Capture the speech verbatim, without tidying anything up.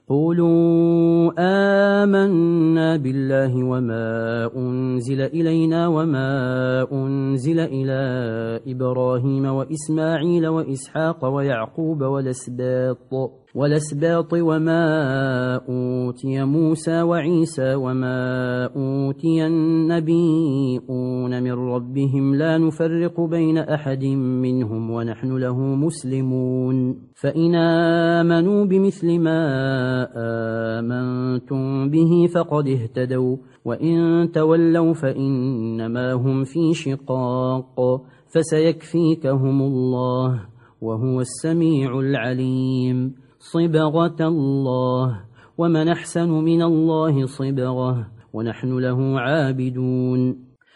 قولوا آمنا بالله وما أنزل إلينا وما أنزل إلى إبراهيم وإسماعيل وإسحاق ويعقوب والأسباط والأسباط وما أوتي موسى وعيسى وما أوتي النبيون من ربهم لا نفرق بين أحد منهم ونحن له مسلمون فإن آمنوا بمثل ما آمنتم به فقد اهتدوا وإن تولوا فإنما هم في شقاق فسيكفيكهم الله وهو السميع العليم صبغة الله ومن أحسن من الله صبغة ونحن له عابدون